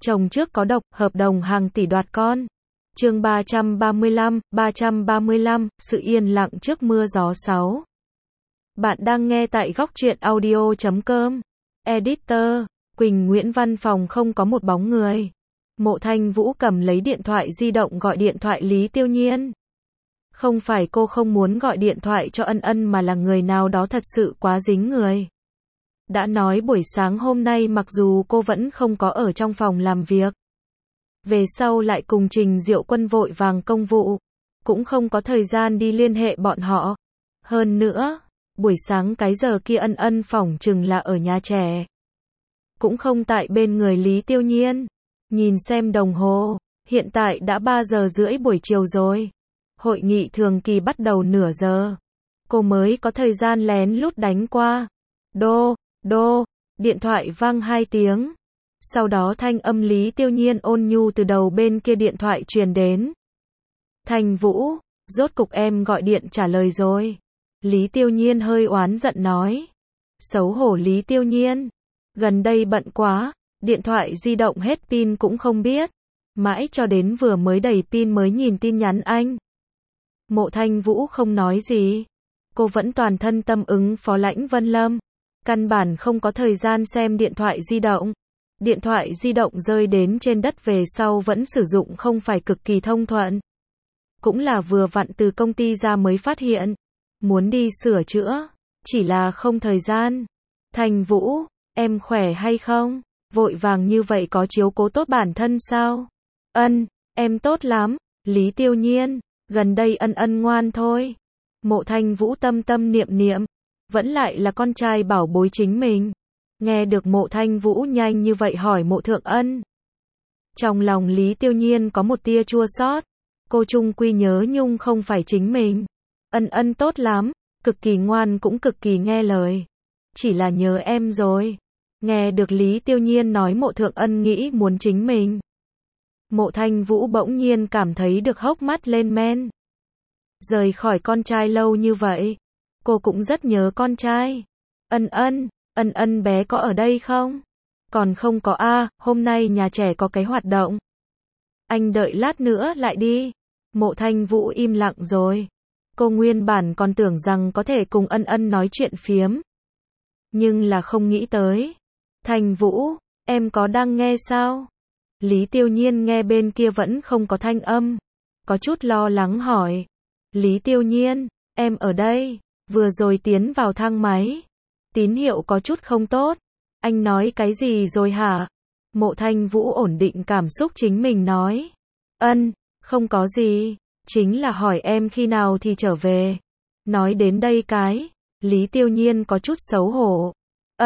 Chồng trước có độc, hợp đồng hàng tỷ đoạt con. Chương 335, sự yên lặng trước mưa gió 6. Bạn đang nghe tại góc truyện audio.com. Editor, Quỳnh Nguyễn. Văn phòng không có một bóng người. Mộ Thanh Vũ cầm lấy điện thoại di động gọi điện thoại Lý Tiêu Nhiên. Không phải cô không muốn gọi điện thoại cho Ân Ân mà là người nào đó thật sự quá dính người. Đã nói buổi sáng hôm nay mặc dù cô vẫn không có ở trong phòng làm việc. Về sau lại cùng Trình Diệu Quân vội vàng công vụ. Cũng không có thời gian đi liên hệ bọn họ. Hơn nữa, buổi sáng cái giờ kia Ân Ân phỏng chừng là ở nhà trẻ. Cũng không tại bên người Lý Tiêu Nhiên. Nhìn xem đồng hồ, hiện tại đã 3 giờ rưỡi buổi chiều rồi. Hội nghị thường kỳ bắt đầu nửa giờ. Cô mới có thời gian lén lút đánh qua. Đô, điện thoại vang 2 tiếng. Sau đó thanh âm Lý Tiêu Nhiên ôn nhu từ đầu bên kia điện thoại truyền đến. Thanh Vũ, rốt cục em gọi điện trả lời rồi. Lý Tiêu Nhiên hơi oán giận nói. Xấu hổ Lý Tiêu Nhiên. Gần đây bận quá, điện thoại di động hết pin cũng không biết. Mãi cho đến vừa mới đầy pin mới nhìn tin nhắn anh. Mộ Thanh Vũ không nói gì. Cô vẫn toàn thân tâm ứng phó Lãnh Vân Lâm. Căn bản không có thời gian xem điện thoại di động. Điện thoại di động rơi đến trên đất về sau vẫn sử dụng không phải cực kỳ thông thuận. Cũng là vừa vặn từ công ty ra mới phát hiện. Muốn đi sửa chữa. Chỉ là không thời gian. Thanh Vũ, em khỏe hay không? Vội vàng như vậy có chiếu cố tốt bản thân sao? Ân, em tốt lắm. Lý Tiêu Nhiên, gần đây Ân Ân ngoan thôi. Mộ Thanh Vũ tâm tâm niệm niệm. Vẫn lại là con trai bảo bối chính mình. Nghe được Mộ Thanh Vũ nhanh như vậy hỏi Mộ Thượng Ân. Trong lòng Lý Tiêu Nhiên có một tia chua xót. Cô chung quy nhớ nhung không phải chính mình. Ân Ân tốt lắm, cực kỳ ngoan cũng cực kỳ nghe lời. Chỉ là nhớ em rồi. Nghe được Lý Tiêu Nhiên nói Mộ Thượng Ân nghĩ muốn chính mình. Mộ Thanh Vũ bỗng nhiên cảm thấy được hốc mắt lên men. Rời khỏi con trai lâu như vậy. Cô cũng rất nhớ con trai. Ân Ân bé có ở đây không? Còn không có a, hôm nay nhà trẻ có cái hoạt động. Anh đợi lát nữa lại đi. Mộ Thanh Vũ im lặng rồi. Cô nguyên bản còn tưởng rằng có thể cùng Ân Ân nói chuyện phiếm. Nhưng là không nghĩ tới. Thanh Vũ, em có đang nghe sao? Lý Tiêu Nhiên nghe bên kia vẫn không có thanh âm. Có chút lo lắng hỏi. Lý Tiêu Nhiên, em ở đây. Vừa rồi tiến vào thang máy. Tín hiệu có chút không tốt. Anh nói cái gì rồi hả? Mộ Thanh Vũ ổn định cảm xúc chính mình nói. Không có gì. Chính là hỏi em khi nào thì trở về. Nói đến đây cái. Lý Tiêu Nhiên có chút xấu hổ.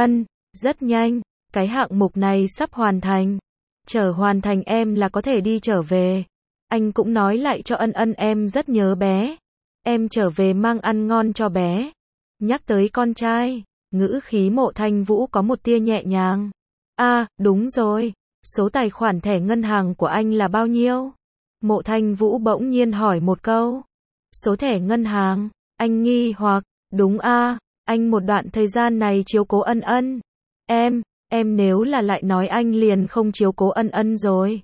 Rất nhanh. Cái hạng mục này sắp hoàn thành. Chờ hoàn thành em là có thể đi trở về. Anh cũng nói lại cho Ân Ân em rất nhớ bé. Em trở về mang ăn ngon cho bé. Nhắc tới con trai. Ngữ khí Mộ Thanh Vũ có một tia nhẹ nhàng. Đúng rồi. Số tài khoản thẻ ngân hàng của anh là bao nhiêu? Mộ Thanh Vũ bỗng nhiên hỏi một câu. Số thẻ ngân hàng? Anh nghi hoặc. Đúng anh một đoạn thời gian này chiếu cố Ân Ân. Em nếu là lại nói anh liền không chiếu cố Ân Ân rồi.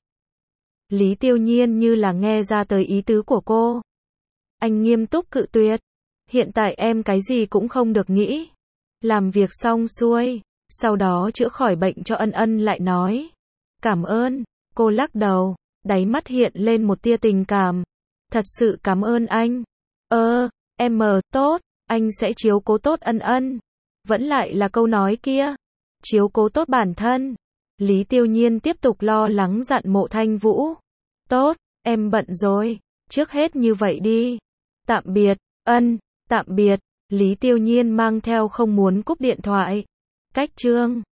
Lý Tiêu Nhiên như là nghe ra tới ý tứ của cô. Anh nghiêm túc cự tuyệt. Hiện tại em cái gì cũng không được nghĩ. Làm việc xong xuôi, sau đó chữa khỏi bệnh cho Ân Ân lại nói. Cảm ơn, cô lắc đầu, đáy mắt hiện lên một tia tình cảm. Thật sự cảm ơn anh. Em tốt, anh sẽ chiếu cố tốt Ân Ân. Vẫn lại là câu nói kia. Chiếu cố tốt bản thân. Lý Tiêu Nhiên tiếp tục lo lắng dặn Mộ Thanh Vũ. Tốt, em bận rồi. Trước hết như vậy đi. Tạm biệt, tạm biệt. Lý Tiêu Nhiên mang theo không muốn cúp điện thoại. Cách chương